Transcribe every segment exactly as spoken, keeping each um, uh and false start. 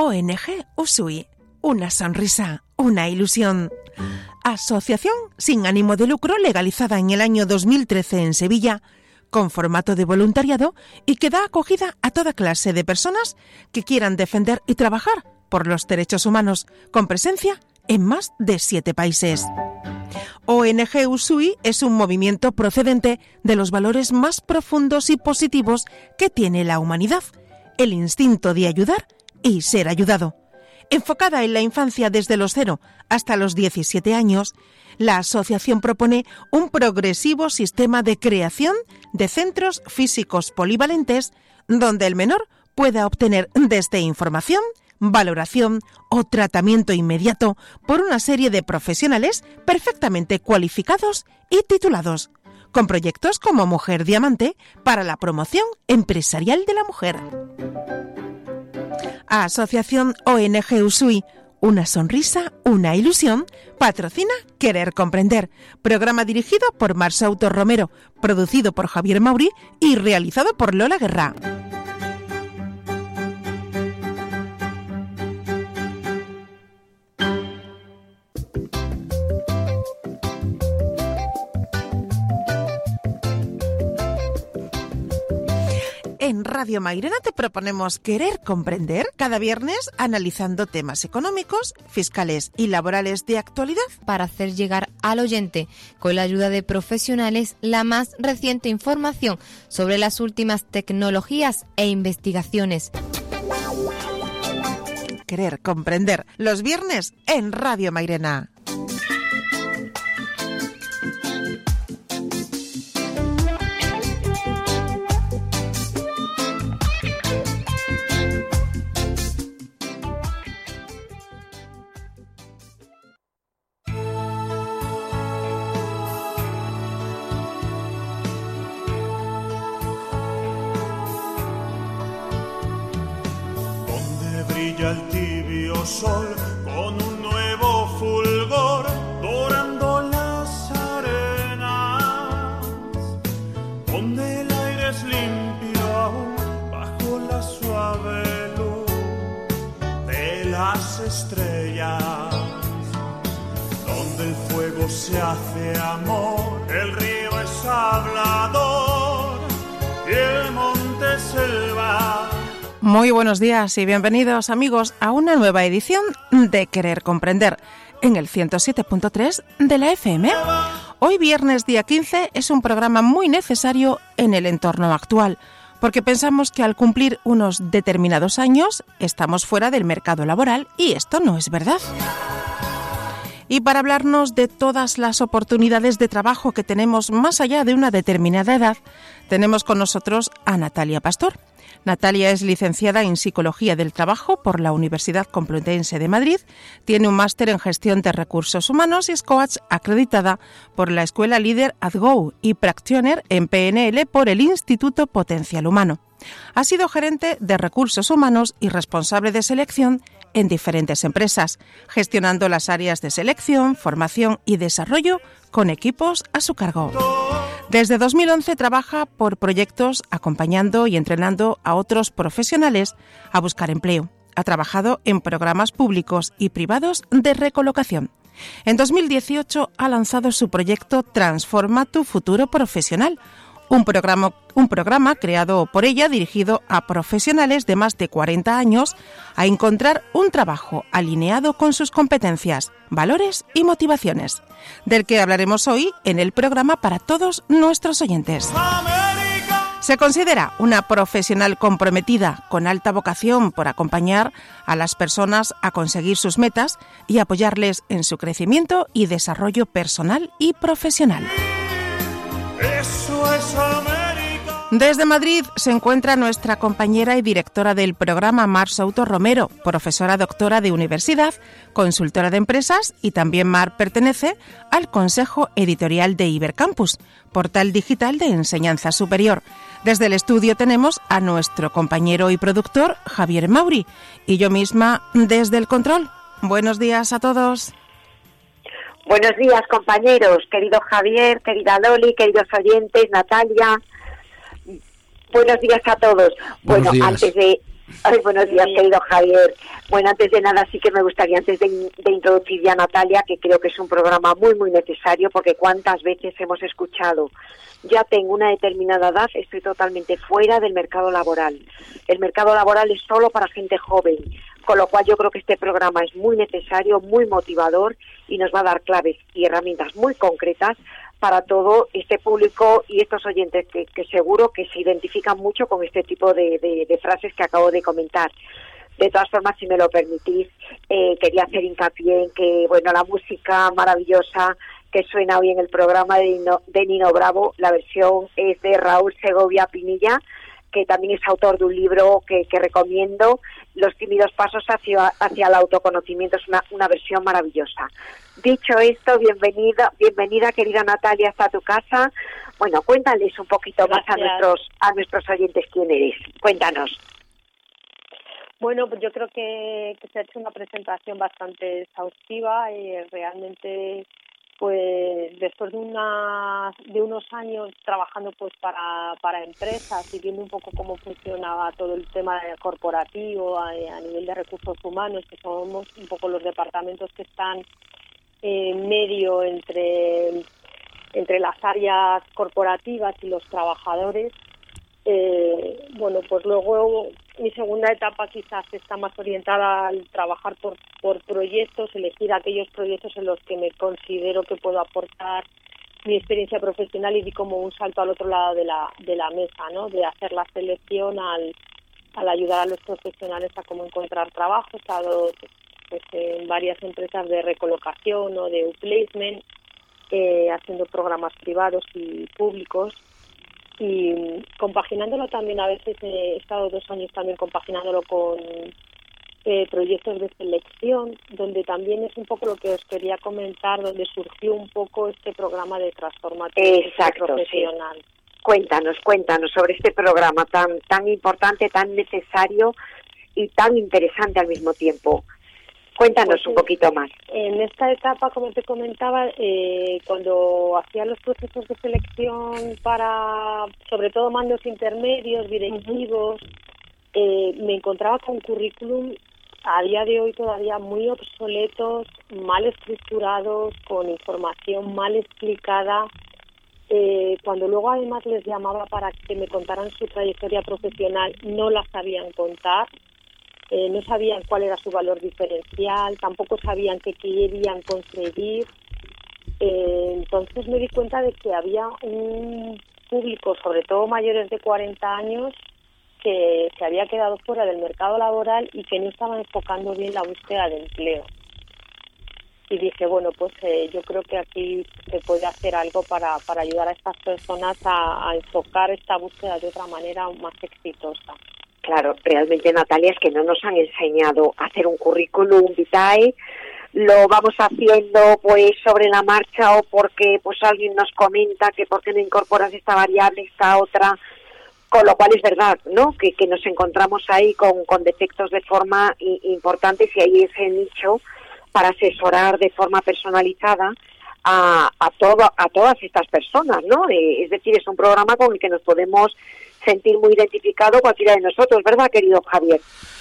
O N G Usui, una sonrisa, una ilusión. Asociación sin ánimo de lucro legalizada en el año dos mil trece en Sevilla, con formato de voluntariado y que da acogida a toda clase de personas que quieran defender y trabajar por los derechos humanos, con presencia en más de siete países. O N G Usui es un movimiento procedente de los valores más profundos y positivos que tiene la humanidad, el instinto de ayudar y ser ayudado. Enfocada en la infancia desde los cero hasta los diecisiete años, la asociación propone un progresivo sistema de creación de centros físicos polivalentes donde el menor pueda obtener desde información, valoración o tratamiento inmediato por una serie de profesionales perfectamente cualificados y titulados, con proyectos como Mujer Diamante para la promoción empresarial de la mujer. Asociación O N G Usui, una sonrisa, una ilusión, patrocina Querer Comprender, programa dirigido por Mar Souto Romero, producido por Javier Mauri y realizado por Lola Guerra. En Radio Mairena te proponemos Querer Comprender cada viernes analizando temas económicos, fiscales y laborales de actualidad para hacer llegar al oyente, con la ayuda de profesionales, la más reciente información sobre las últimas tecnologías e investigaciones. Querer Comprender, los viernes en Radio Mairena. El tibio sol con un nuevo fulgor dorando las arenas, donde el aire es limpio aún bajo la suave luz de las estrellas, donde el fuego se hace amor, el río es hablador y el monte selva. Muy buenos días y bienvenidos, amigos, a una nueva edición de Querer Comprender en el ciento siete punto tres de la F M. Hoy, viernes día quince, es un programa muy necesario en el entorno actual, porque pensamos que al cumplir unos determinados años estamos fuera del mercado laboral y esto no es verdad. Y para hablarnos de todas las oportunidades de trabajo que tenemos más allá de una determinada edad, tenemos con nosotros a Natalia Pastor. Natalia es licenciada en Psicología del Trabajo por la Universidad Complutense de Madrid, tiene un máster en Gestión de Recursos Humanos y es coach acreditada por la Escuela Líder at Go y Practitioner en P N L por el Instituto Potencial Humano. Ha sido gerente de Recursos Humanos y responsable de selección en diferentes empresas, gestionando las áreas de selección, formación y desarrollo con equipos a su cargo. Desde dos mil once trabaja por proyectos acompañando y entrenando a otros profesionales a buscar empleo. Ha trabajado en programas públicos y privados de recolocación. En dos mil dieciocho ha lanzado su proyecto Transforma tu futuro profesional, un programa, un programa creado por ella dirigido a profesionales de más de cuarenta años a encontrar un trabajo alineado con sus competencias, valores y motivaciones, del que hablaremos hoy en el programa para todos nuestros oyentes. Se considera una profesional comprometida con alta vocación por acompañar a las personas a conseguir sus metas y apoyarles en su crecimiento y desarrollo personal y profesional. Eso es América. Desde Madrid se encuentra nuestra compañera y directora del programa Mar Souto Romero, profesora doctora de universidad, consultora de empresas y también Mar pertenece al Consejo Editorial de Ibercampus, portal digital de enseñanza superior. Desde el estudio tenemos a nuestro compañero y productor Javier Mauri y yo misma desde el control. Buenos días a todos. Buenos días, compañeros, querido Javier, querida Loli, queridos oyentes, Natalia. Buenos días a todos. Buenos bueno, días. antes de Ay, buenos días, querido Javier. Bueno, antes de nada sí que me gustaría, antes de, de introducir ya a Natalia, que creo que es un programa muy, muy necesario, porque cuántas veces hemos escuchado, ya tengo una determinada edad, estoy totalmente fuera del mercado laboral. El mercado laboral es solo para gente joven, con lo cual yo creo que este programa es muy necesario, muy motivador y nos va a dar claves y herramientas muy concretas para todo este público y estos oyentes que, que seguro que se identifican mucho con este tipo de, de, de frases que acabo de comentar. De todas formas, si me lo permitís, eh, quería hacer hincapié en que, bueno, la música maravillosa que suena hoy en el programa de Nino, de Nino Bravo, la versión es de Raúl Segovia Pinilla, que también es autor de un libro que, que recomiendo, Los tímidos pasos hacia, hacia el autoconocimiento, es una, una versión maravillosa. Dicho esto, bienvenida, bienvenida querida Natalia, hasta tu casa. Bueno, cuéntales un poquito Gracias. más a nuestros a nuestros oyentes quién eres. Cuéntanos. Bueno, pues yo creo que, que se ha hecho una presentación bastante exhaustiva y realmente, pues después de una de unos años trabajando pues para para empresas y viendo un poco cómo funcionaba todo el tema corporativo a, a nivel de recursos humanos, que somos un poco los departamentos que están en medio entre entre las áreas corporativas y los trabajadores. Eh, bueno, pues luego mi segunda etapa quizás está más orientada al trabajar por, por proyectos, elegir aquellos proyectos en los que me considero que puedo aportar mi experiencia profesional y di como un salto al otro lado de la de la mesa, ¿no? De hacer la selección al, al ayudar a los profesionales a cómo encontrar trabajo. He estado pues, en varias empresas de recolocación o de placement, eh, haciendo programas privados y públicos. Y compaginándolo también, a veces he estado dos años también compaginándolo con eh, proyectos de selección, donde también es un poco lo que os quería comentar, donde surgió un poco este programa de transformación profesional. Sí. Cuéntanos, cuéntanos sobre este programa tan tan importante, tan necesario y tan interesante al mismo tiempo. Cuéntanos pues, un poquito más. En esta etapa, como te comentaba, eh, cuando hacía los procesos de selección para, sobre todo, mandos intermedios, directivos, uh-huh. eh, me encontraba con currículum a día de hoy todavía muy obsoletos, mal estructurados, con información mal explicada. Eh, cuando luego además les llamaba para que me contaran su trayectoria profesional, no la sabían contar. Eh, no sabían cuál era su valor diferencial, tampoco sabían qué querían conseguir. Eh, entonces me di cuenta de que había un público, sobre todo mayores de cuarenta años, que se había quedado fuera del mercado laboral y que no estaban enfocando bien la búsqueda de empleo. Y dije, bueno, pues eh, yo creo que aquí se puede hacer algo para, para ayudar a estas personas a, a enfocar esta búsqueda de otra manera más exitosa. Claro, realmente, Natalia, es que no nos han enseñado a hacer un currículum vitae, lo vamos haciendo pues sobre la marcha o porque pues alguien nos comenta que por qué no incorporas esta variable, esta otra, con lo cual es verdad, ¿no?, que, que nos encontramos ahí con, con defectos de forma i, importantes y ahí ese nicho para asesorar de forma personalizada a, a, todo, a todas estas personas, ¿no? Eh, es decir, es un programa con el que nos podemos sentir muy identificado cualquiera de nosotros, ¿verdad, querido Javier?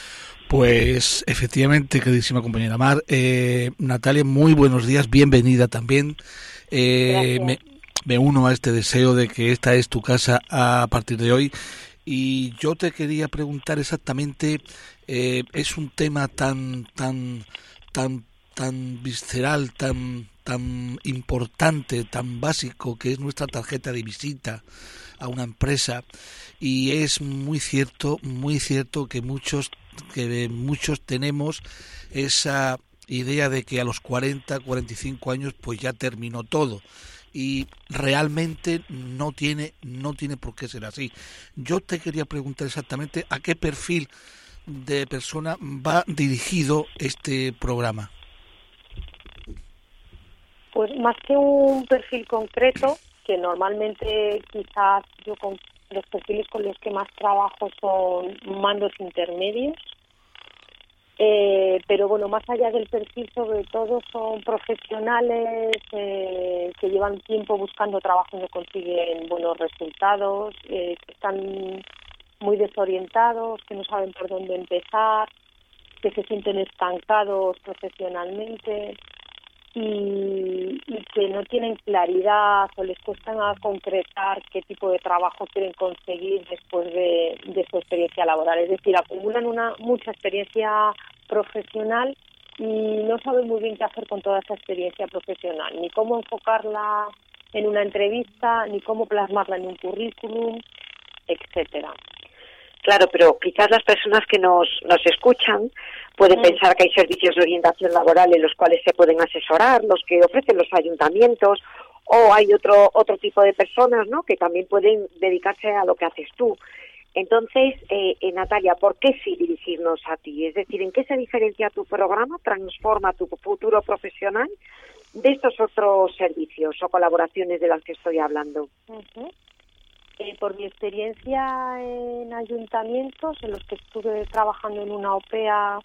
Pues efectivamente, queridísima compañera Mar. Eh, Natalia, muy buenos días, bienvenida también. Eh, me, me uno a este deseo de que esta es tu casa a partir de hoy. Y yo te quería preguntar exactamente, eh, es un tema tan, tan, tan, tan visceral, tan, tan importante, tan básico, que es nuestra tarjeta de visita a una empresa, y es muy cierto, muy cierto que muchos, que muchos tenemos esa idea de que a los cuarenta, cuarenta y cinco años pues ya terminó todo, y realmente no tiene, no tiene por qué ser así. Yo te quería preguntar exactamente a qué perfil de persona va dirigido este programa. Pues más que un perfil concreto, que normalmente quizás yo con los perfiles con los que más trabajo son mandos intermedios, eh, pero bueno, más allá del perfil, sobre todo son profesionales eh, que llevan tiempo buscando trabajo y no consiguen buenos resultados, eh, que están muy desorientados, que no saben por dónde empezar, que se sienten estancados profesionalmente y, y que no tienen claridad o les cuesta concretar qué tipo de trabajo quieren conseguir después de, de su experiencia laboral. Es decir, acumulan una mucha experiencia profesional y no saben muy bien qué hacer con toda esa experiencia profesional, ni cómo enfocarla en una entrevista, ni cómo plasmarla en un currículum, etcétera. Claro, pero quizás las personas que nos, nos escuchan pueden mm. pensar que hay servicios de orientación laboral en los cuales se pueden asesorar, los que ofrecen los ayuntamientos, o hay otro otro tipo de personas, ¿no?, que también pueden dedicarse a lo que haces tú. Entonces, eh, eh, Natalia, ¿por qué sí dirigirnos a ti? Es decir, ¿en qué se diferencia tu programa, transforma tu futuro profesional de estos otros servicios o colaboraciones de las que estoy hablando? Uh-huh. Eh, por mi experiencia en ayuntamientos, en los que estuve trabajando en una O P E A,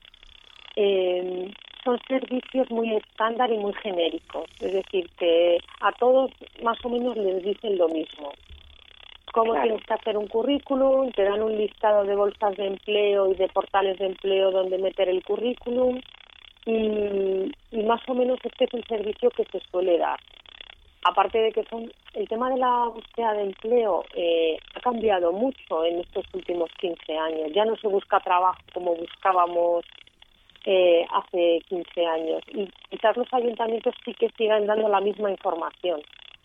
eh, son servicios muy estándar y muy genéricos. Es decir, que a todos más o menos les dicen lo mismo. Cómo claro. tienes que hacer un currículum, te dan un listado de bolsas de empleo y de portales de empleo donde meter el currículum y, y más o menos este es el servicio que se suele dar. Aparte de que son el tema de la búsqueda de empleo eh, ha cambiado mucho en estos últimos quince años. Ya no se busca trabajo como buscábamos eh, hace quince años y quizás los ayuntamientos sí que sigan dando la misma información.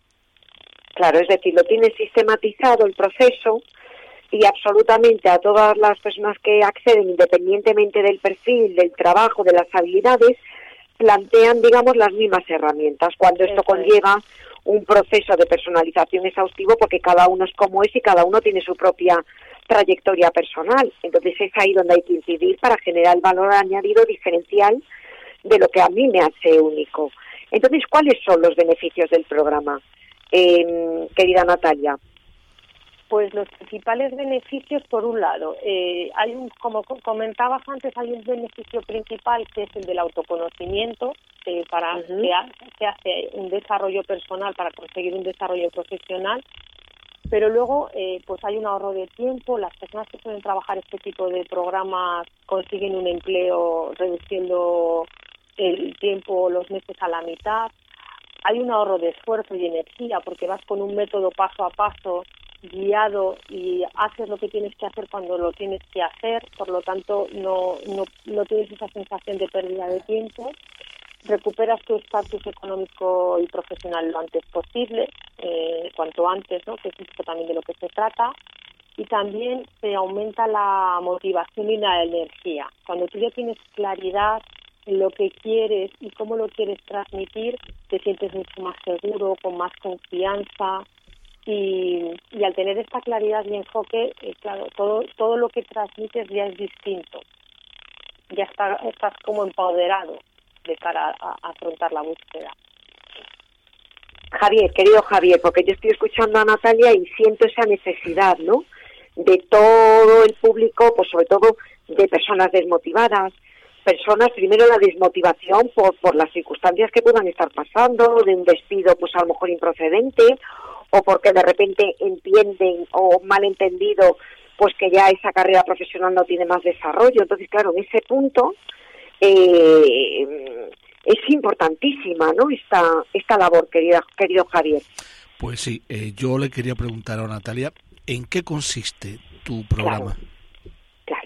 Claro, es decir, lo tiene sistematizado el proceso y absolutamente a todas las personas que acceden, independientemente del perfil, del trabajo, de las habilidades, plantean, digamos, las mismas herramientas, cuando esto conlleva un proceso de personalización exhaustivo porque cada uno es como es y cada uno tiene su propia trayectoria personal. Entonces es ahí donde hay que incidir para generar el valor añadido diferencial de lo que a mí me hace único. Entonces, ¿cuáles son los beneficios del programa? Eh, querida Natalia. Pues los principales beneficios, por un lado, eh, hay un, como comentabas antes, hay un beneficio principal que es el del autoconocimiento, eh, para uh-huh. que ha, se hace un desarrollo personal para conseguir un desarrollo profesional, pero luego eh, pues hay un ahorro de tiempo. Las personas que pueden trabajar este tipo de programas consiguen un empleo reduciendo el tiempo, los meses a la mitad. Hay un ahorro de esfuerzo y energía porque vas con un método paso a paso guiado y haces lo que tienes que hacer cuando lo tienes que hacer, por lo tanto no, no, no tienes esa sensación de pérdida de tiempo. Recuperas tu estatus económico y profesional lo antes posible, eh, cuanto antes, ¿no?, que es esto también de lo que se trata. Y también se aumenta la motivación y la energía. Cuando tú ya tienes claridad en lo que quieres y cómo lo quieres transmitir, te sientes mucho más seguro, con más confianza y, y al tener esta claridad y enfoque, eh, claro, todo todo lo que transmites ya es distinto. Ya está, estás como empoderado de cara a, a afrontar la búsqueda. Javier, querido Javier, porque yo estoy escuchando a Natalia y siento esa necesidad, ¿no?, de todo el público, pues sobre todo de personas desmotivadas, personas, primero la desmotivación por, por las circunstancias que puedan estar pasando, de un despido pues a lo mejor improcedente, o porque de repente entienden o malentendido pues que ya esa carrera profesional no tiene más desarrollo. Entonces, claro, en ese punto eh, es importantísima, ¿no?, esta esta labor, querida, querido Javier. Pues sí, eh, yo le quería preguntar a Natalia, ¿en qué consiste tu programa? Claro. claro.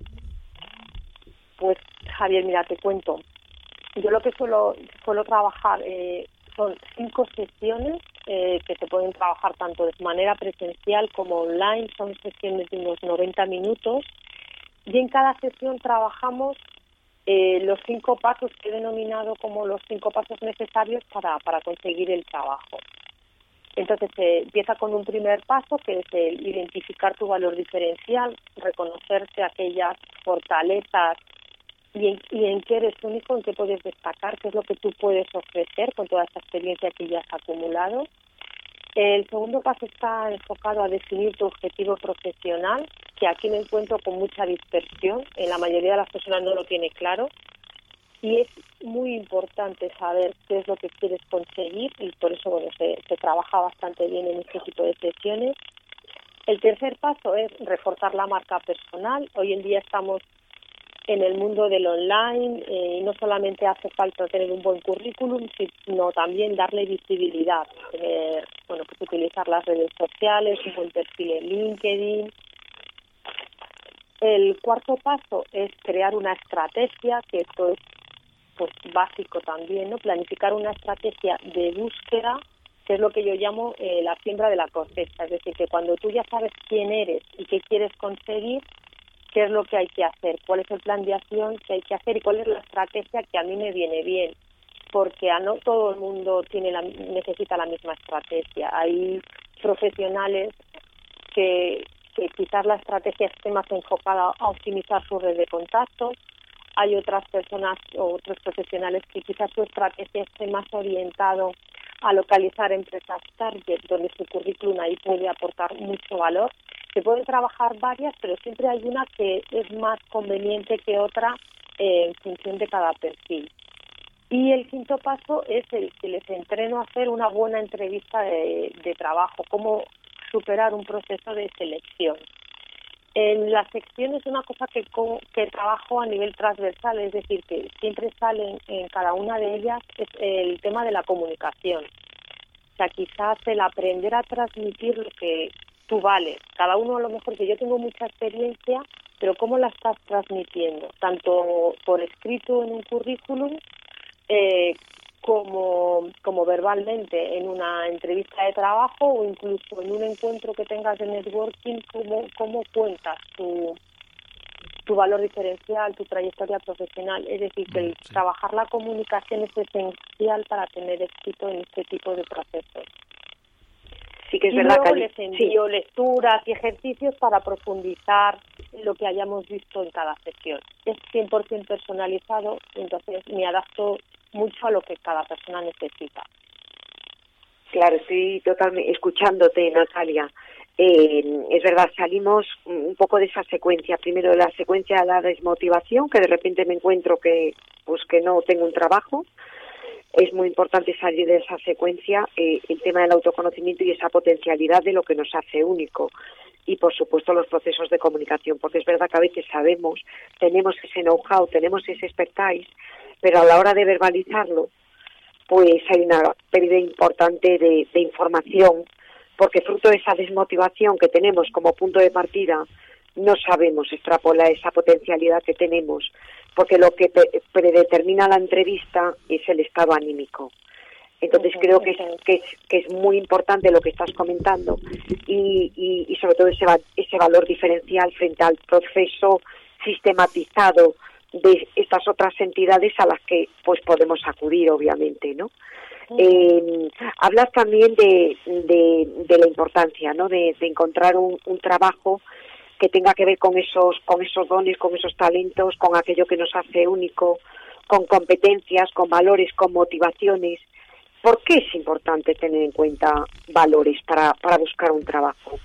Pues, Javier, mira, te cuento. Yo lo que suelo, suelo trabajar eh, son cinco sesiones eh, que se pueden trabajar tanto de manera presencial como online. Son sesiones de unos noventa minutos y en cada sesión trabajamos eh, los cinco pasos que he denominado como los cinco pasos necesarios para, para conseguir el trabajo. Entonces se eh, empieza con un primer paso que es el identificar tu valor diferencial, reconocerse aquellas fortalezas y en, y en qué eres único, en qué puedes destacar, qué es lo que tú puedes ofrecer con toda esta experiencia que ya has acumulado. El segundo paso está enfocado a definir tu objetivo profesional, que aquí me encuentro con mucha dispersión. En la mayoría de las personas no lo tiene claro. Y es muy importante saber qué es lo que quieres conseguir y por eso bueno se, se trabaja bastante bien en este tipo de sesiones. El tercer paso es reforzar la marca personal. Hoy en día estamos en el mundo del online, eh, no solamente hace falta tener un buen currículum, sino también darle visibilidad, tener, bueno, pues utilizar las redes sociales, un buen perfil en LinkedIn. El cuarto paso es crear una estrategia, que esto es pues básico también, ¿no? Planificar una estrategia de búsqueda, que es lo que yo llamo eh, la siembra de la cosecha, es decir, que cuando tú ya sabes quién eres y qué quieres conseguir, qué es lo que hay que hacer, cuál es el plan de acción que hay que hacer y cuál es la estrategia que a mí me viene bien, porque a no todo el mundo tiene la, necesita la misma estrategia. Hay profesionales que, que quizás la estrategia esté más enfocada a optimizar su red de contactos, hay otras personas o otros profesionales que quizás su estrategia esté más orientado a localizar empresas target, donde su currículum ahí puede aportar mucho valor. Se pueden trabajar varias, pero siempre hay una que es más conveniente que otra eh, en función de cada perfil. Y el quinto paso es el que les entreno a hacer una buena entrevista de, de trabajo, cómo superar un proceso de selección. En la sección es una cosa que, que trabajo a nivel transversal, es decir, que siempre sale en, en cada una de ellas es el tema de la comunicación. O sea, quizás el aprender a transmitir lo que tú vales. Cada uno a lo mejor, que yo tengo mucha experiencia, pero ¿cómo la estás transmitiendo? Tanto por escrito en un currículum, eh, como, como verbalmente en una entrevista de trabajo o incluso en un encuentro que tengas de networking, ¿cómo, cómo cuentas tu, tu valor diferencial, tu trayectoria profesional? Es decir, que el sí. trabajar la comunicación es esencial para tener éxito en este tipo de procesos. Sí que es y verdad luego que les envío sí. lecturas y ejercicios para profundizar lo que hayamos visto en cada sesión. Es cien por ciento personalizado, entonces me adapto mucho a lo que cada persona necesita. Claro, estoy totalmente escuchándote, Natalia. Eh, es verdad, salimos un poco de esa secuencia. Primero, la secuencia de la desmotivación, que de repente me encuentro que pues que no tengo un trabajo. Es muy importante salir de esa secuencia, eh, el tema del autoconocimiento y esa potencialidad de lo que nos hace único. Y, por supuesto, los procesos de comunicación, porque es verdad que a veces sabemos, tenemos ese know-how, tenemos ese expertise, pero a la hora de verbalizarlo, pues hay una pérdida importante de, de información, porque fruto de esa desmotivación que tenemos como punto de partida, no sabemos extrapolar esa potencialidad que tenemos, porque lo que pre- predetermina la entrevista es el estado anímico. Entonces creo que es, que es, que es muy importante lo que estás comentando y, y, y sobre todo ese, ese valor diferencial frente al proceso sistematizado de estas otras entidades a las que pues podemos acudir, obviamente, ¿no? Uh-huh. Eh, hablas también de, de, de la importancia, ¿no? De, de encontrar un, un trabajo que tenga que ver con esos, con esos dones, con esos talentos, con aquello que nos hace único, con competencias, con valores, con motivaciones. ¿Por qué es importante tener en cuenta valores para, para buscar un trabajo?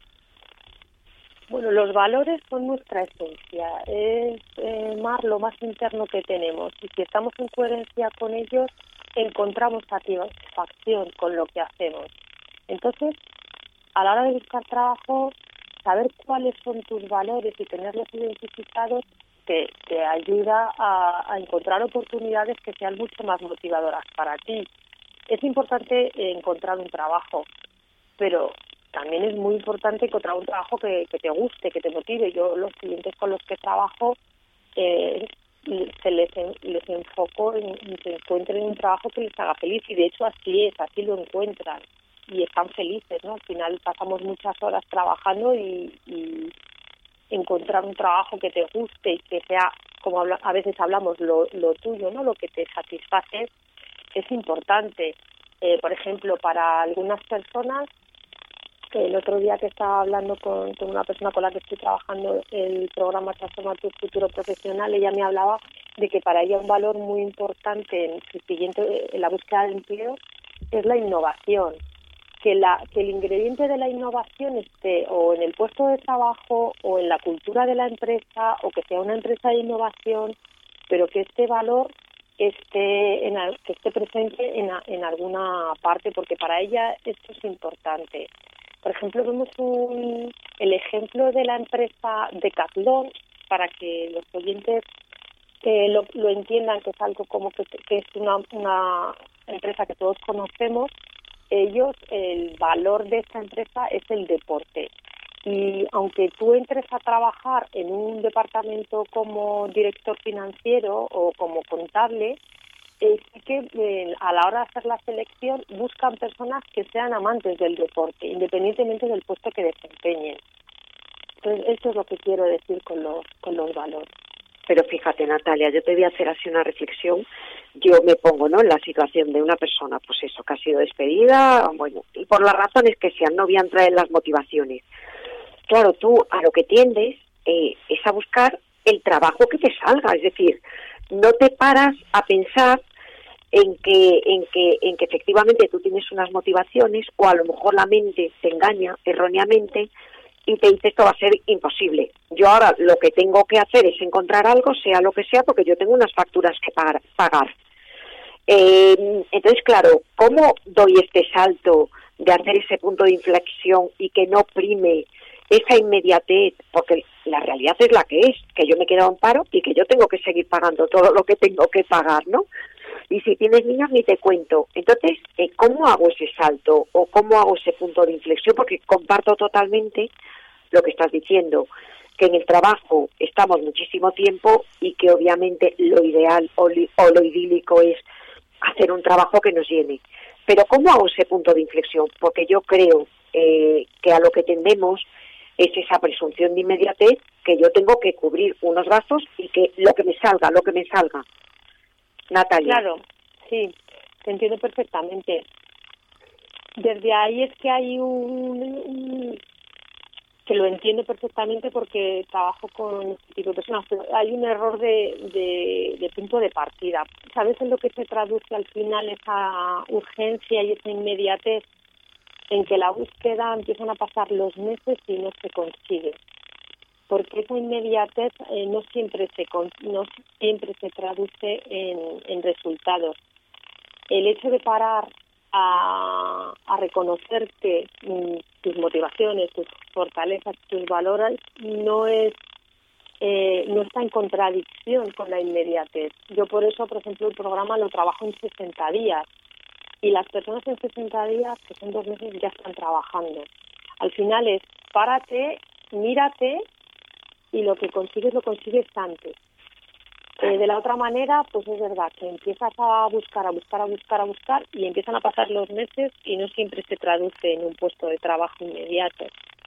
Bueno, los valores son nuestra esencia, es eh, más lo más interno que tenemos, y si estamos en coherencia con ellos, encontramos satisfacción con lo que hacemos. Entonces, a la hora de buscar trabajo, saber cuáles son tus valores y tenerlos identificados te, te ayuda a, a encontrar oportunidades que sean mucho más motivadoras para ti. Es importante encontrar un trabajo, pero también es muy importante encontrar un trabajo que, que te guste, que te motive. Yo, los clientes con los que trabajo, eh, se les, les enfoco en que encuentren un trabajo que les haga feliz, y de hecho así es, así lo encuentran y están felices, ¿no? Al final pasamos muchas horas trabajando y, y encontrar un trabajo que te guste y que sea, como habla, a veces hablamos, lo, lo tuyo, ¿no? Lo que te satisface, es importante. Eh, por ejemplo, para algunas personas, el otro día que estaba hablando con, con una persona con la que estoy trabajando el programa Transforma tu Futuro Profesional, ella me hablaba de que para ella un valor muy importante en su siguiente, en la búsqueda de empleo, es la innovación. Que, la, que el ingrediente de la innovación esté o en el puesto de trabajo o en la cultura de la empresa, o que sea una empresa de innovación, pero que este valor esté, en, que esté presente en, en alguna parte, porque para ella esto es importante. Por ejemplo, vemos un, el ejemplo de la empresa Decathlon, para que los oyentes eh, lo, lo entiendan, que es algo como que, que es una, una empresa que todos conocemos. Ellos, el valor de esta empresa es el deporte. Y aunque tú entres a trabajar en un departamento como director financiero o como contable, eh, sí que eh, a la hora de hacer la selección buscan personas que sean amantes del deporte, independientemente del puesto que desempeñen. Entonces, eso es lo que quiero decir con los, con los valores. Pero fíjate, Natalia, yo te voy a hacer así una reflexión. Yo me pongo, ¿no?, en la situación de una persona, pues eso, que ha sido despedida, bueno, y por las razones que sean, no voy a entrar en las motivaciones. Claro, tú a lo que tiendes eh, es a buscar el trabajo que te salga, es decir, no te paras a pensar en que, en que, en que efectivamente tú tienes unas motivaciones, o a lo mejor la mente te engaña erróneamente y te dice esto va a ser imposible. Yo ahora lo que tengo que hacer es encontrar algo, sea lo que sea, porque yo tengo unas facturas que pagar. pagar. Eh, entonces, claro, ¿cómo doy este salto de hacer ese punto de inflexión y que no prime esa inmediatez? Porque la realidad es la que es, que yo me he quedado en paro y que yo tengo que seguir pagando todo lo que tengo que pagar, ¿no? Y si tienes niños, ni te cuento. Entonces, eh, ¿cómo hago ese salto o cómo hago ese punto de inflexión? Porque comparto totalmente lo que estás diciendo, que en el trabajo estamos muchísimo tiempo y que obviamente lo ideal o, li, o lo idílico es hacer un trabajo que nos llene. Pero ¿cómo hago ese punto de inflexión? Porque yo creo eh, que a lo que tendemos es esa presunción de inmediatez, que yo tengo que cubrir unos gastos y que lo que me salga, lo que me salga. Natalia. Claro, sí, te entiendo perfectamente. Desde ahí es que hay un, un que lo entiendo perfectamente porque trabajo con este tipo de personas, pero hay un error de, de, de punto de partida. ¿Sabes en lo que se traduce al final esa urgencia y esa inmediatez? En que la búsqueda empiezan a pasar los meses y no se consigue. Porque esa inmediatez eh, no siempre se con, no siempre se traduce en, en resultados. El hecho de parar a, a reconocerte mm, tus motivaciones, tus fortalezas, tus valores, no es eh, no está en contradicción con la inmediatez. Yo por eso, por ejemplo, el programa lo trabajo en sesenta días y las personas en sesenta días, que son dos meses, ya están trabajando. Al final es párate, mírate y lo que consigues lo consigues antes. Eh, de la otra manera, pues es verdad que empiezas a buscar, a buscar, a buscar, a buscar y empiezan a pasar los meses y no siempre se traduce en un puesto de trabajo inmediato.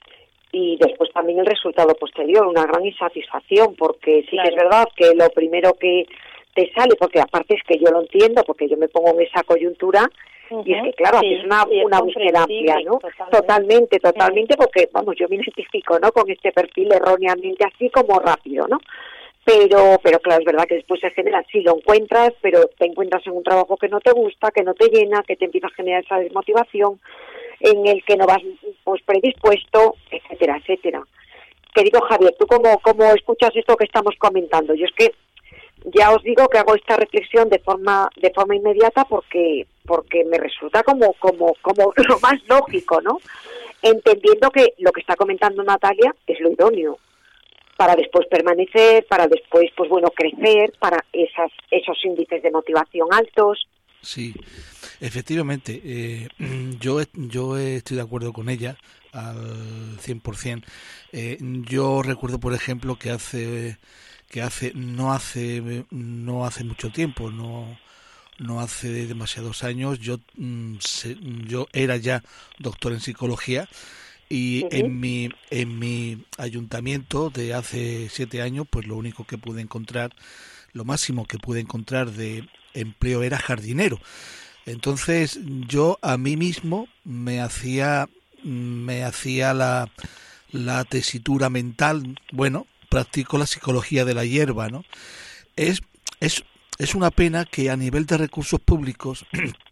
Y después también el resultado posterior, una gran insatisfacción, porque sí Claro. que es verdad que lo primero que te sale, porque aparte es que yo lo entiendo, porque yo me pongo en esa coyuntura, uh-huh. y es que claro, sí, es una, es una búsqueda amplia, ¿no? Totalmente, totalmente, totalmente, porque vamos, yo me identifico, ¿no?, con este perfil erróneamente así como rápido, ¿no? Pero, pero claro, es verdad que después se genera, sí lo encuentras, pero te encuentras en un trabajo que no te gusta, que no te llena, que te empieza a generar esa desmotivación, en el que no vas pues predispuesto, etcétera, etcétera. Querido Javier, ¿tú cómo, cómo escuchas esto que estamos comentando? Yo es que ya os digo que hago esta reflexión de forma de forma inmediata porque porque me resulta como como como lo más lógico, ¿no? Entendiendo que lo que está comentando Natalia es lo idóneo para después permanecer, para después, pues bueno, crecer, para esas esos índices de motivación altos. Sí, efectivamente, eh, yo yo estoy de acuerdo con ella al cien por ciento. Eh, yo recuerdo, por ejemplo, que hace que hace no hace no hace mucho tiempo, no no hace demasiados años, yo yo era ya doctor en psicología. Y uh-huh. en mi en mi ayuntamiento de hace siete años, pues lo único que pude encontrar, lo máximo que pude encontrar de empleo era jardinero. Entonces yo a mí mismo me hacía me hacía la la tesitura mental, bueno, practico la psicología de la hierba, ¿no? Es es es una pena que a nivel de recursos públicos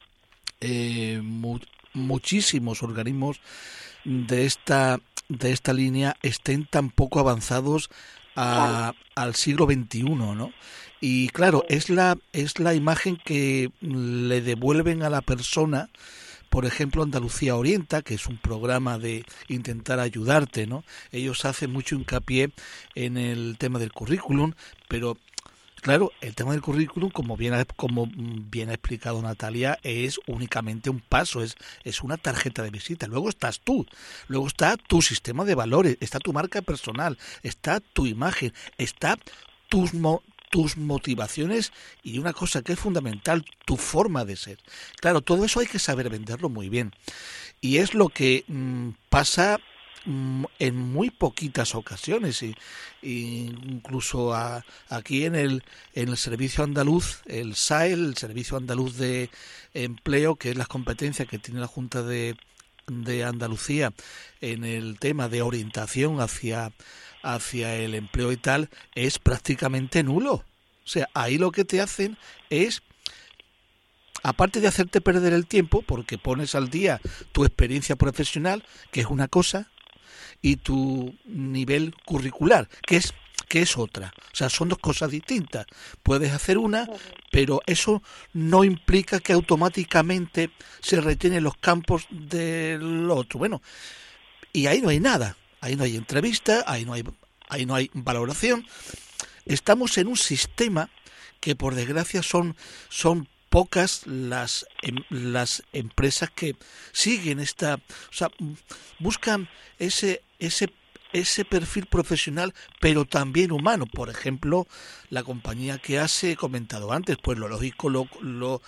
eh, mu- muchísimos organismos de esta de esta línea estén tan poco avanzados a, al siglo veintiuno, ¿no? Y claro, es la es la imagen que le devuelven a la persona por ejemplo, Andalucía Orienta, que es un programa de intentar ayudarte, ¿no? Ellos hacen mucho hincapié en el tema del currículum, pero claro, el tema del currículum, como bien ha, como bien ha explicado Natalia, es únicamente un paso, es, es una tarjeta de visita. Luego estás tú, luego está tu sistema de valores, está tu marca personal, está tu imagen, está tus mo tus motivaciones y una cosa que es fundamental, tu forma de ser. Claro, todo eso hay que saber venderlo muy bien. Y es lo que mmm, pasa en muy poquitas ocasiones y, y incluso a, aquí en el en el servicio andaluz, el S A E, el Servicio Andaluz de Empleo, que es la competencia que tiene la Junta de, de Andalucía en el tema de orientación hacia hacia el empleo y tal, es prácticamente nulo. O sea, ahí lo que te hacen es, aparte de hacerte perder el tiempo, porque pones al día tu experiencia profesional, que es una cosa, y tu nivel curricular, que es que es otra. O sea, son dos cosas distintas. Puedes hacer una, pero eso no implica que automáticamente se rellenen los campos del otro. Bueno, y ahí no hay nada. Ahí no hay entrevista, ahí no hay, ahí no hay valoración. Estamos en un sistema que, por desgracia, son, son pocas las las empresas que siguen esta, o sea, buscan ese ese ese perfil profesional, pero también humano. Por ejemplo, la compañía que hace, he comentado antes, pues lo lógico, lo lo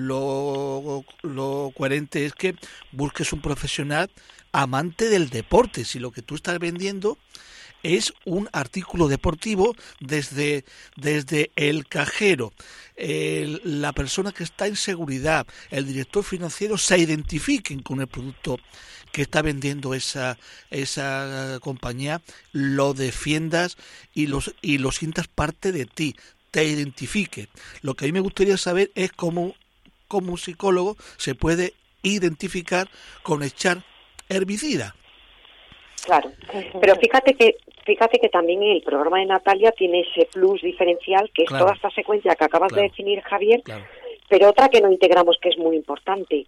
lo, lo coherente es que busques un profesional amante del deporte. Si lo que tú estás vendiendo es un artículo deportivo, desde, desde el cajero, el, la persona que está en seguridad, el director financiero, se identifiquen con el producto que está vendiendo esa esa compañía, lo defiendas y los y lo sientas parte de ti, te identifique. Lo que a mí me gustaría saber es cómo, cómo un psicólogo se puede identificar con echar herbicida. Claro, pero fíjate que fíjate que también el programa de Natalia tiene ese plus diferencial, que es claro, toda esta secuencia que acabas claro, de definir, Javier, claro, pero otra que no integramos, que es muy importante.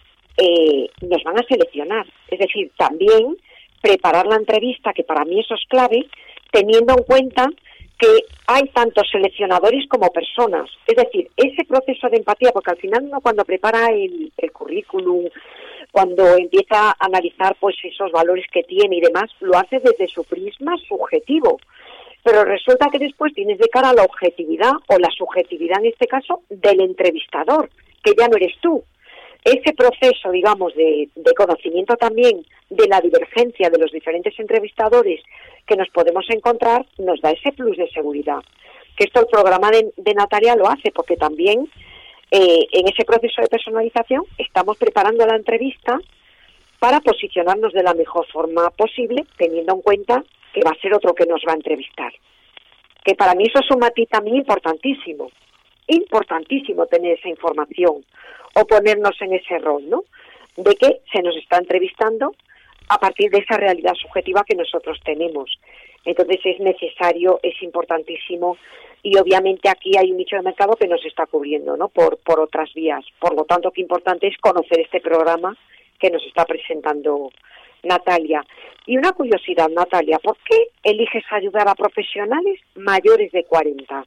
Eh, nos van a seleccionar, es decir, también preparar la entrevista, que para mí eso es clave, teniendo en cuenta que hay tantos seleccionadores como personas, es decir, ese proceso de empatía, porque al final uno cuando prepara el, el currículum, cuando empieza a analizar pues esos valores que tiene y demás, lo hace desde su prisma subjetivo, pero resulta que después tienes de cara la objetividad o la subjetividad en este caso del entrevistador, que ya no eres tú. Ese proceso, digamos, de, de conocimiento también de la divergencia de los diferentes entrevistadores que nos podemos encontrar, nos da ese plus de seguridad. Que esto el programa de, de Natalia lo hace, porque también eh, en ese proceso de personalización estamos preparando la entrevista para posicionarnos de la mejor forma posible, teniendo en cuenta que va a ser otro que nos va a entrevistar. Que para mí eso es un matiz también importantísimo. Importantísimo tener esa información o ponernos en ese rol, ¿no? De que se nos está entrevistando a partir de esa realidad subjetiva que nosotros tenemos. Entonces es necesario, es importantísimo, y obviamente aquí hay un nicho de mercado que nos está cubriendo, ¿no? Por, por otras vías. Por lo tanto, qué importante es conocer este programa que nos está presentando Natalia. Y una curiosidad, Natalia, ¿por qué eliges ayudar a profesionales mayores de cuarenta?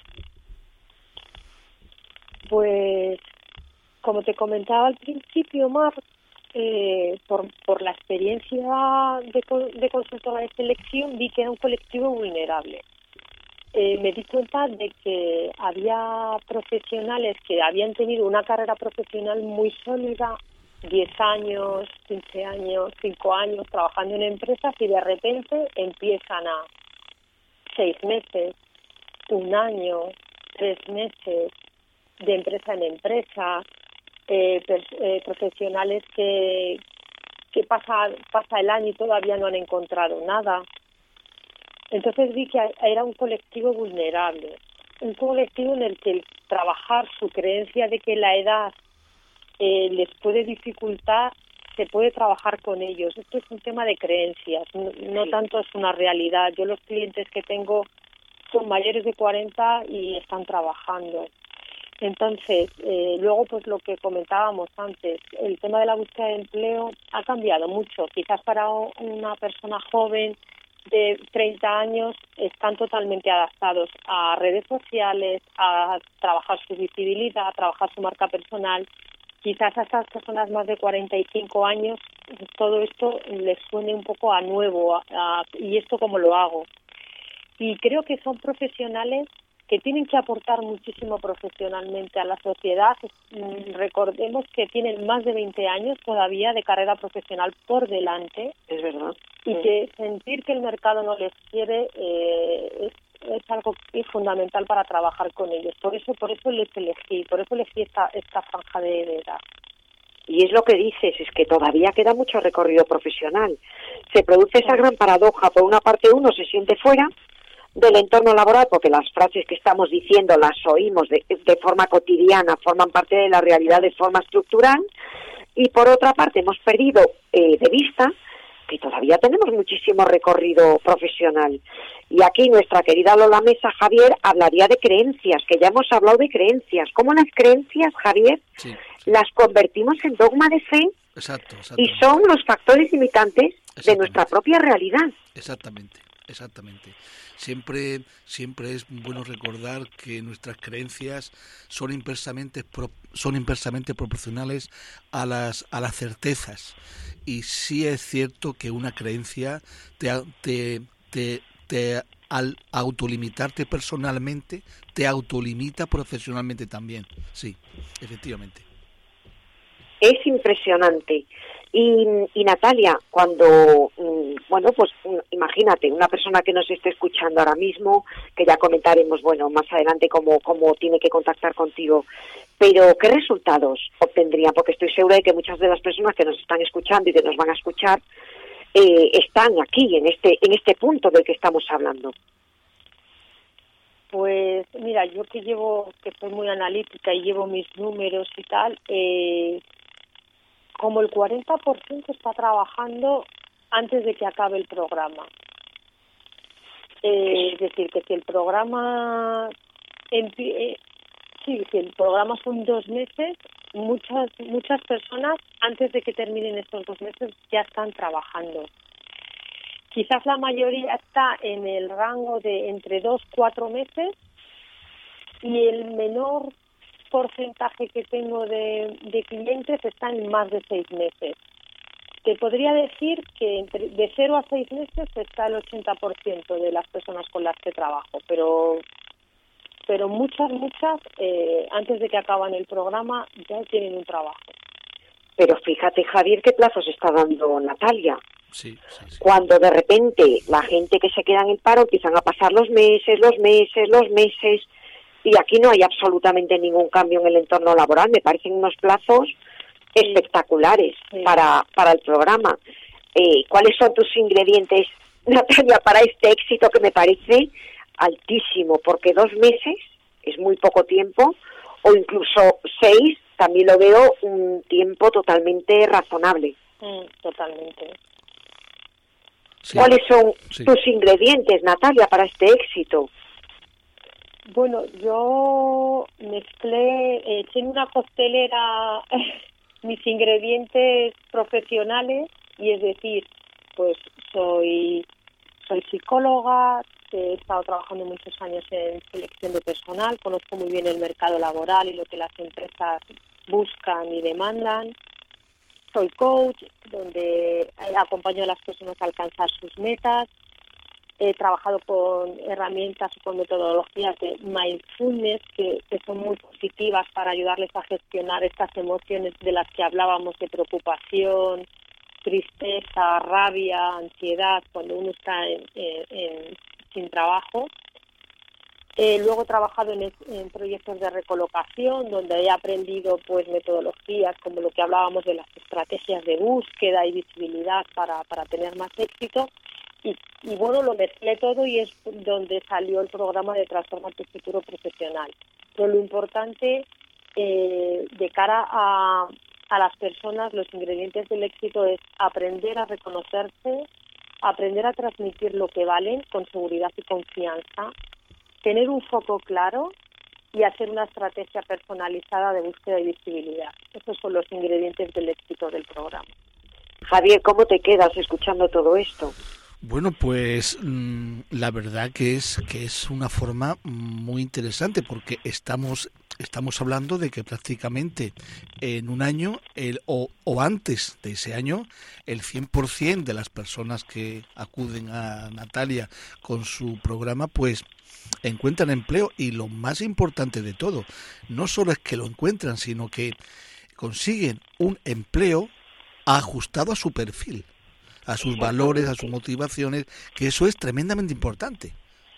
Pues, como te comentaba al principio, Mar, eh, por, por la experiencia de, de consultora de selección, vi que era un colectivo vulnerable. Eh, me di cuenta de que había profesionales que habían tenido una carrera profesional muy sólida, diez años, quince años, cinco años trabajando en empresas, y de repente empiezan a seis meses, un año, tres meses, de empresa en empresa, eh, pers- eh, profesionales que, que pasa, pasa el año y todavía no han encontrado nada. Entonces vi que era un colectivo vulnerable, un colectivo en el que el trabajar su creencia de que la edad eh, les puede dificultar, se puede trabajar con ellos. Esto es un tema de creencias, no, no sí. tanto es una realidad. Yo los clientes que tengo son mayores de cuarenta y están trabajando. Entonces, eh, luego, pues lo que comentábamos antes, el tema de la búsqueda de empleo ha cambiado mucho. Quizás para una persona joven de treinta años están totalmente adaptados a redes sociales, a trabajar su visibilidad, a trabajar su marca personal. Quizás a estas personas más de cuarenta y cinco años todo esto les suene un poco a nuevo, a, a, ¿y esto cómo lo hago? Y creo que son profesionales que tienen que aportar muchísimo profesionalmente a la sociedad. Recordemos que tienen más de veinte años todavía de carrera profesional por delante. Es verdad. Y sí. que sentir que el mercado no les quiere eh, es, es algo que es fundamental para trabajar con ellos. Por eso por eso les elegí, por eso elegí esta, esta franja de, de edad. Y es lo que dices, es que todavía queda mucho recorrido profesional. Se produce esa gran paradoja. Por una parte uno se siente fuera del entorno laboral, porque las frases que estamos diciendo las oímos de, de forma cotidiana, forman parte de la realidad de forma estructural, y por otra parte hemos perdido eh, de vista que todavía tenemos muchísimo recorrido profesional. Y aquí nuestra querida Lola Mesa, Javier, hablaría de creencias, que ya hemos hablado de creencias. ¿Cómo las creencias, Javier, sí, sí. las convertimos en dogma de fe? Exacto, y son los factores limitantes de nuestra propia realidad. Exactamente, exactamente. Siempre, siempre es bueno recordar que nuestras creencias son inversamente pro, son inversamente proporcionales a las a las certezas. Y sí es cierto que una creencia te te te, te al autolimitarte personalmente te autolimita profesionalmente también. Sí, efectivamente. Es impresionante. Y, y Natalia, cuando, bueno, pues imagínate, una persona que nos esté escuchando ahora mismo, que ya comentaremos, bueno, más adelante cómo, cómo tiene que contactar contigo, pero ¿qué resultados obtendría? Porque estoy segura de que muchas de las personas que nos están escuchando y que nos van a escuchar eh, están aquí, en este, en este punto del que estamos hablando. Pues mira, yo que llevo, que soy muy analítica y llevo mis números y tal, eh, como el cuarenta por ciento está trabajando antes de que acabe el programa. Eh, es decir, que si el programa empie- eh, sí, si el programa son dos meses, muchas muchas personas antes de que terminen estos dos meses ya están trabajando. Quizás la mayoría está en el rango de entre dos y cuatro meses y el menor porcentaje que tengo de, de clientes está en más de seis meses. Te podría decir que entre, de cero a seis meses está el ochenta por ciento de las personas con las que trabajo, pero pero muchas, muchas, eh, antes de que acaban el programa, ya tienen un trabajo. Pero fíjate, Javier, qué plazos está dando Natalia. Sí, sí, sí. Cuando de repente la gente que se queda en el paro empiezan a pasar los meses, los meses, los meses, y aquí no hay absolutamente ningún cambio en el entorno laboral. Me parecen unos plazos espectaculares sí. para, para el programa. Eh, ¿Cuáles son tus ingredientes, Natalia, para este éxito que me parece altísimo? Porque dos meses es muy poco tiempo, o incluso seis, también lo veo un tiempo totalmente razonable. Mm, totalmente. Sí. ¿Cuáles son sí. tus ingredientes, Natalia, para este éxito? Bueno, yo mezclé, eh, eché en una costelera mis ingredientes profesionales, y es decir, pues soy soy psicóloga, he estado trabajando muchos años en selección de personal, conozco muy bien el mercado laboral y lo que las empresas buscan y demandan. Soy coach, donde acompaño a las personas a alcanzar sus metas. He trabajado con herramientas y con metodologías de mindfulness que, que son muy positivas para ayudarles a gestionar estas emociones de las que hablábamos, de preocupación, tristeza, rabia, ansiedad, cuando uno está en, en, en, sin trabajo. Eh, luego he trabajado en, en proyectos de recolocación, donde he aprendido pues metodologías como lo que hablábamos de las estrategias de búsqueda y visibilidad para, para tener más éxito. Y, y bueno, lo mezclé todo y es donde salió el programa de Transforma tu Futuro Profesional. Pero lo importante eh, de cara a, a las personas, los ingredientes del éxito es aprender a reconocerse, aprender a transmitir lo que valen con seguridad y confianza, tener un foco claro y hacer una estrategia personalizada de búsqueda y visibilidad. Esos son los ingredientes del éxito del programa. Javier, ¿cómo te quedas escuchando todo esto? Bueno, pues mmm, la verdad que es que es una forma muy interesante, porque estamos estamos hablando de que prácticamente en un año el, o, o antes de ese año el cien por ciento de las personas que acuden a Natalia con su programa pues encuentran empleo, y lo más importante de todo, no solo es que lo encuentran, sino que consiguen un empleo ajustado a su perfil, a sus valores, a sus motivaciones, que eso es tremendamente importante.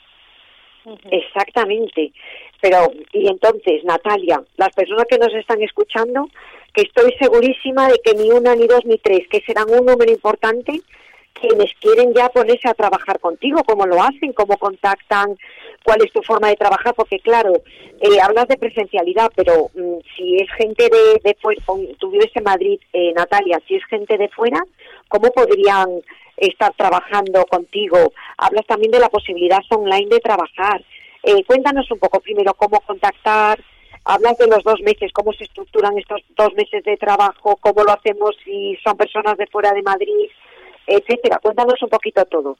Exactamente. Pero, y entonces, Natalia, las personas que nos están escuchando, que estoy segurísima de que ni una, ni dos, ni tres, que serán un número importante, quienes quieren ya ponerse a trabajar contigo, cómo lo hacen, cómo contactan, cuál es tu forma de trabajar, porque claro, eh, hablas de presencialidad, pero mm, si es gente de, de fuera, tú vives en Madrid, eh, Natalia, si es gente de fuera, ¿cómo podrían estar trabajando contigo? Hablas también de la posibilidad online de trabajar. Eh, cuéntanos un poco primero cómo contactar, hablas de los dos meses, cómo se estructuran estos dos meses de trabajo, cómo lo hacemos si son personas de fuera de Madrid, etcétera. Cuéntanos un poquito todo.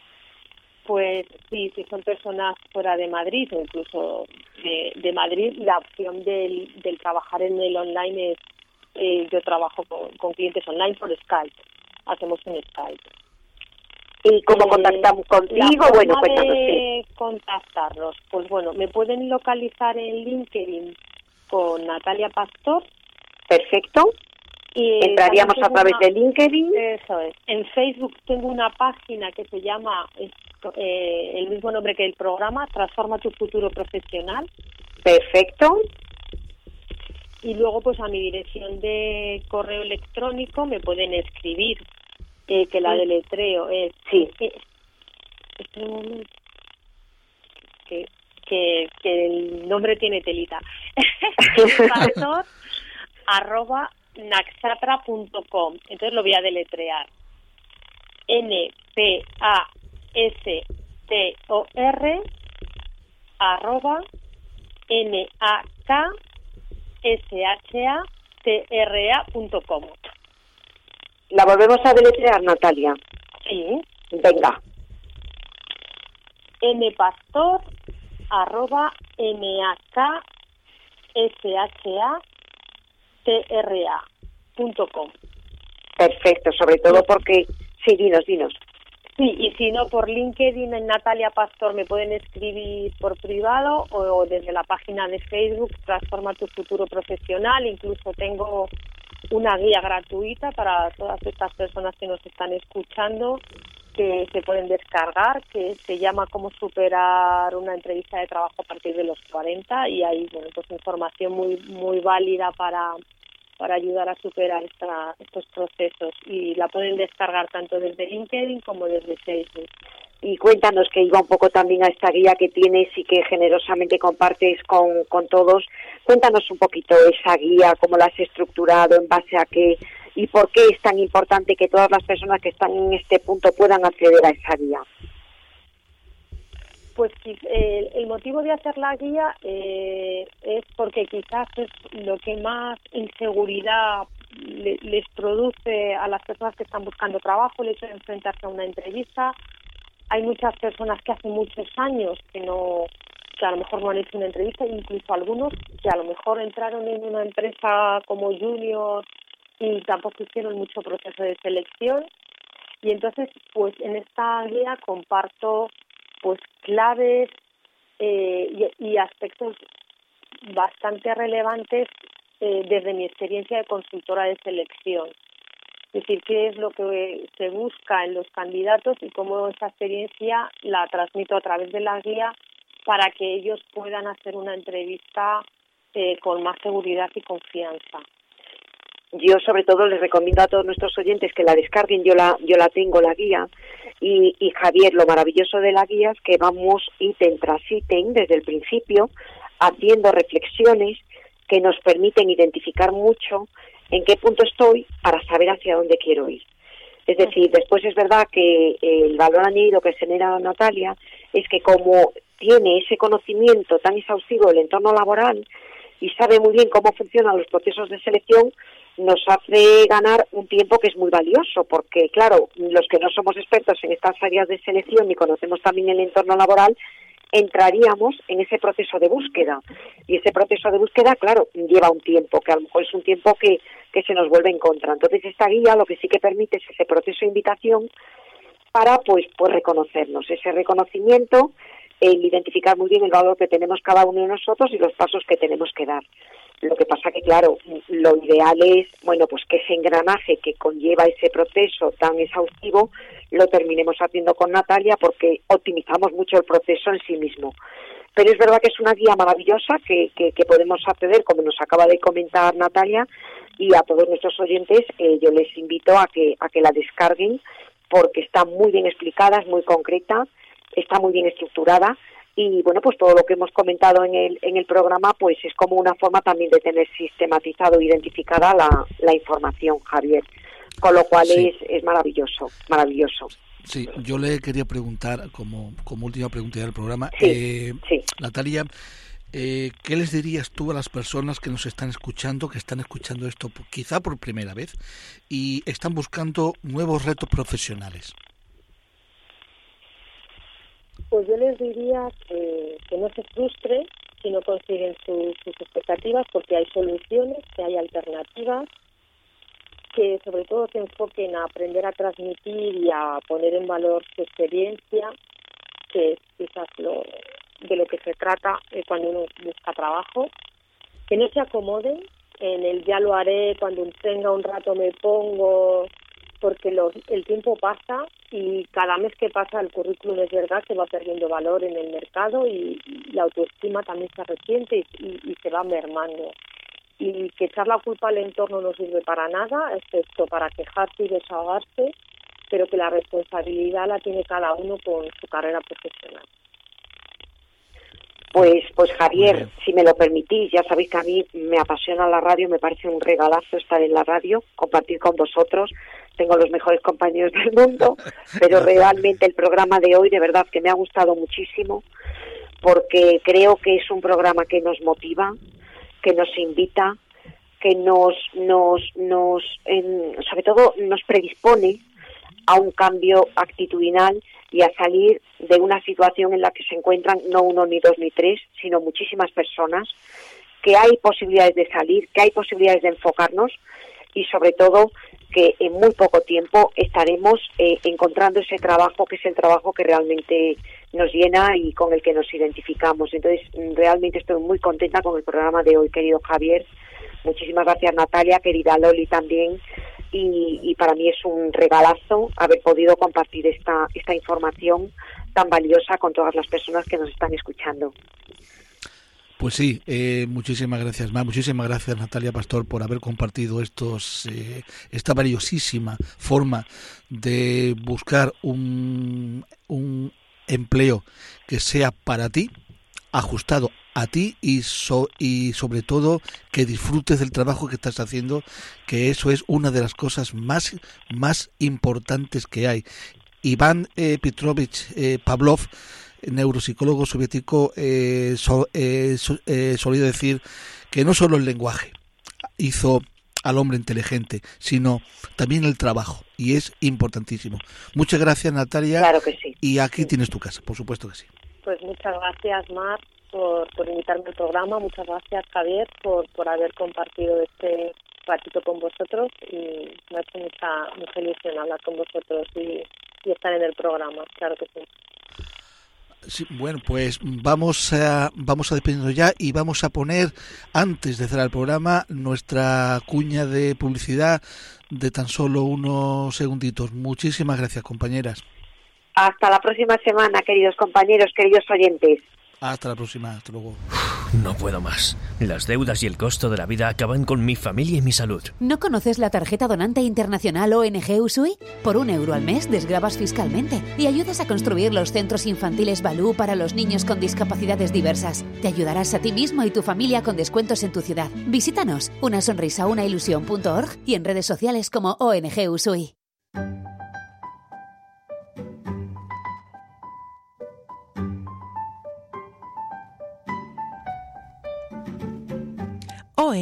Pues sí, si son personas fuera de Madrid o incluso de, de Madrid, la opción del, del trabajar en el online es, eh, yo trabajo con, con clientes online por Skype, hacemos un Skype. ¿Y cómo eh, contactamos contigo? Bueno, cuéntanos. De contactarnos, pues bueno, me pueden localizar en LinkedIn con Natalia Pastor. Perfecto. Y entraríamos a través una, de LinkedIn. Eso es. En Facebook tengo una página que se llama, eh, el mismo nombre que el programa, Transforma tu futuro profesional. Perfecto. Y luego, pues a mi dirección de correo electrónico me pueden escribir, eh, que la deletreo es... Sí. Eh, este momento, que, que, que el nombre tiene telita. Pastor, arroba, naxatra punto com. Entonces lo voy a deletrear. N P A S T O R arroba N A K S H A T R A punto com. ¿La volvemos a deletrear, Natalia? Sí. Venga. Mpastor arroba N A K S H A T R A punto com. Perfecto, sobre todo porque... Sí, dinos, dinos. Sí, y si no, por LinkedIn en Natalia Pastor me pueden escribir por privado o, o desde la página de Facebook Transforma tu futuro profesional. Incluso tengo una guía gratuita para todas estas personas que nos están escuchando, que se pueden descargar, que se llama Cómo superar una entrevista de trabajo a partir de los cuarenta, y hay, bueno, pues información muy muy válida para para ayudar a superar esta, estos procesos, y la pueden descargar tanto desde LinkedIn como desde Facebook. Y cuéntanos, que iba un poco también a esta guía que tienes y que generosamente compartes con, con todos, cuéntanos un poquito esa guía, cómo la has estructurado, en base a qué y por qué es tan importante que todas las personas que están en este punto puedan acceder a esa guía. Pues eh, el motivo de hacer la guía eh, es porque quizás es lo que más inseguridad le, les produce a las personas que están buscando trabajo, el hecho de enfrentarse a una entrevista. Hay muchas personas que hace muchos años que no, que a lo mejor no han hecho una entrevista, incluso algunos que a lo mejor entraron en una empresa como junior y tampoco hicieron mucho proceso de selección. Y entonces, pues en esta guía comparto pues claves eh, y, y aspectos bastante relevantes eh, desde mi experiencia de consultora de selección. Es decir, qué es lo que se busca en los candidatos y cómo esa experiencia la transmito a través de la guía para que ellos puedan hacer una entrevista eh, con más seguridad y confianza. Yo sobre todo les recomiendo a todos nuestros oyentes que la descarguen. Yo la yo la tengo, la guía, y, y Javier, lo maravilloso de la guía es que vamos ítem tras ítem desde el principio haciendo reflexiones que nos permiten identificar mucho en qué punto estoy para saber hacia dónde quiero ir. Es decir, después es verdad que el valor añadido que genera Natalia es que como tiene ese conocimiento tan exhaustivo del entorno laboral y sabe muy bien cómo funcionan los procesos de selección, nos hace ganar un tiempo que es muy valioso, porque claro, los que no somos expertos en estas áreas de selección ni conocemos también el entorno laboral, entraríamos en ese proceso de búsqueda. Y ese proceso de búsqueda, claro, lleva un tiempo, que a lo mejor es un tiempo que, que se nos vuelve en contra. Entonces, esta guía lo que sí que permite es ese proceso de invitación para, pues, pues reconocernos, ese reconocimiento, el identificar muy bien el valor que tenemos cada uno de nosotros y los pasos que tenemos que dar. Lo que pasa que, claro, lo ideal es, bueno, pues que ese engranaje que conlleva ese proceso tan exhaustivo lo terminemos haciendo con Natalia, porque optimizamos mucho el proceso en sí mismo. Pero es verdad que es una guía maravillosa que, que, que podemos acceder, como nos acaba de comentar Natalia, y a todos nuestros oyentes eh, yo les invito a que, a que la descarguen, porque está muy bien explicada, es muy concreta, está muy bien estructurada. Y bueno, pues todo lo que hemos comentado en el en el programa, pues es como una forma también de tener sistematizado e identificada la, la información, Javier. Con lo cual sí. es, es maravilloso, maravilloso. Sí, yo le quería preguntar, como, como última pregunta del programa, sí, eh, sí. Natalia, eh, ¿qué les dirías tú a las personas que nos están escuchando, que están escuchando esto quizá por primera vez y están buscando nuevos retos profesionales? Pues yo les diría que, que no se frustren si no consiguen su, sus expectativas, porque hay soluciones, que hay alternativas, que sobre todo se enfoquen a aprender a transmitir y a poner en valor su experiencia, que es quizás lo, de lo que se trata eh, cuando uno busca trabajo, que no se acomoden en el ya lo haré, cuando tenga un rato me pongo, porque los, el tiempo pasa y cada mes que pasa el currículum es verdad que va perdiendo valor en el mercado y, y la autoestima también se resiente y, y, y se va mermando. Y que echar la culpa al entorno no sirve para nada, excepto para quejarse y desahogarse, pero que la responsabilidad la tiene cada uno con su carrera profesional. Pues, pues Javier, si me lo permitís, ya sabéis que a mí me apasiona la radio, me parece un regalazo estar en la radio, compartir con vosotros. Tengo los mejores compañeros del mundo, pero realmente el programa de hoy de verdad que me ha gustado muchísimo, porque creo que es un programa que nos motiva, que nos invita, que nos, nos, nos, en, sobre todo nos predispone a un cambio actitudinal y a salir de una situación en la que se encuentran no uno, ni dos, ni tres, sino muchísimas personas, que hay posibilidades de salir, que hay posibilidades de enfocarnos y sobre todo que en muy poco tiempo estaremos eh, encontrando ese trabajo que es el trabajo que realmente nos llena y con el que nos identificamos. Entonces, realmente estoy muy contenta con el programa de hoy, querido Javier. Muchísimas gracias, Natalia, querida Loli también. Y, y para mí es un regalazo haber podido compartir esta, esta información tan valiosa con todas las personas que nos están escuchando. Pues sí, eh, muchísimas gracias, Ma, muchísimas gracias Natalia Pastor por haber compartido estos eh, esta valiosísima forma de buscar un, un empleo que sea para ti, ajustado a ti y, so, y sobre todo que disfrutes del trabajo que estás haciendo, que eso es una de las cosas más, más importantes que hay. Iván eh, Petrovich eh, Pavlov, neuropsicólogo soviético, eh, so, eh, so, eh, solía decir que no solo el lenguaje hizo al hombre inteligente, sino también el trabajo, y es importantísimo. Muchas gracias, Natalia. Claro que sí. Y aquí sí. tienes tu casa, por supuesto que sí. Pues muchas gracias, Mar, por, por invitarme al programa. Muchas gracias, Javier, por, por haber compartido este ratito con vosotros, y me ha hecho mucha, mucha ilusión hablar con vosotros y, y estar en el programa, claro que sí. Sí, bueno, pues vamos a vamos a despedirnos ya y vamos a poner, antes de cerrar el programa, nuestra cuña de publicidad de tan solo unos segunditos. Muchísimas gracias, compañeras. Hasta la próxima semana, queridos compañeros, queridos oyentes. Hasta la próxima, hasta luego. No puedo más. Las deudas y el costo de la vida acaban con mi familia y mi salud. ¿No conoces la tarjeta donante internacional O N G Usui? Por un euro al mes desgravas fiscalmente y ayudas a construir los centros infantiles Balú para los niños con discapacidades diversas. Te ayudarás a ti mismo y tu familia con descuentos en tu ciudad. Visítanos, una sonrisa, una ilusión punto org y en redes sociales como O N G Usui.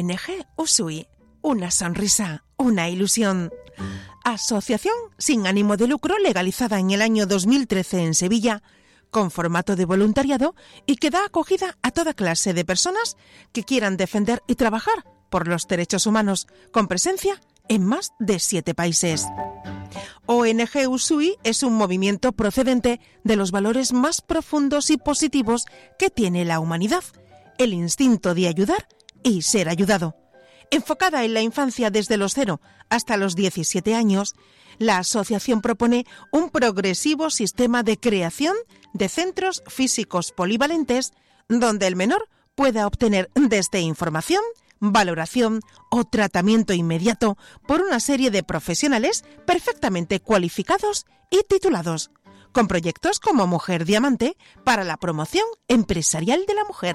O N G Usui, una sonrisa, una ilusión. Asociación sin ánimo de lucro legalizada en el año dos mil trece en Sevilla, con formato de voluntariado y que da acogida a toda clase de personas que quieran defender y trabajar por los derechos humanos, con presencia en más de siete países. O N G Usui es un movimiento procedente de los valores más profundos y positivos que tiene la humanidad, el instinto de ayudar y ser ayudado. Enfocada en la infancia desde los cero hasta los diecisiete años, la asociación propone un progresivo sistema de creación de centros físicos polivalentes donde el menor pueda obtener desde información, valoración o tratamiento inmediato por una serie de profesionales perfectamente cualificados y titulados, con proyectos como Mujer Diamante para la promoción empresarial de la mujer.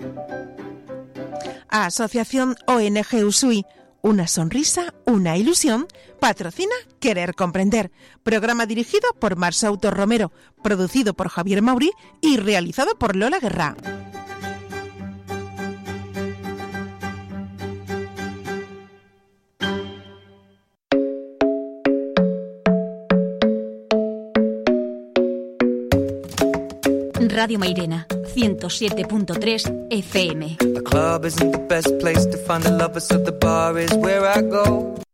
Asociación O N G Usui, una sonrisa, una ilusión, patrocina Querer Comprender, programa dirigido por Marsauto Romero, producido por Javier Mauri y realizado por Lola Guerra. Radio Mairena, ciento siete punto tres F M. The club isn't the best place to find the lovers, so the bar is where I go.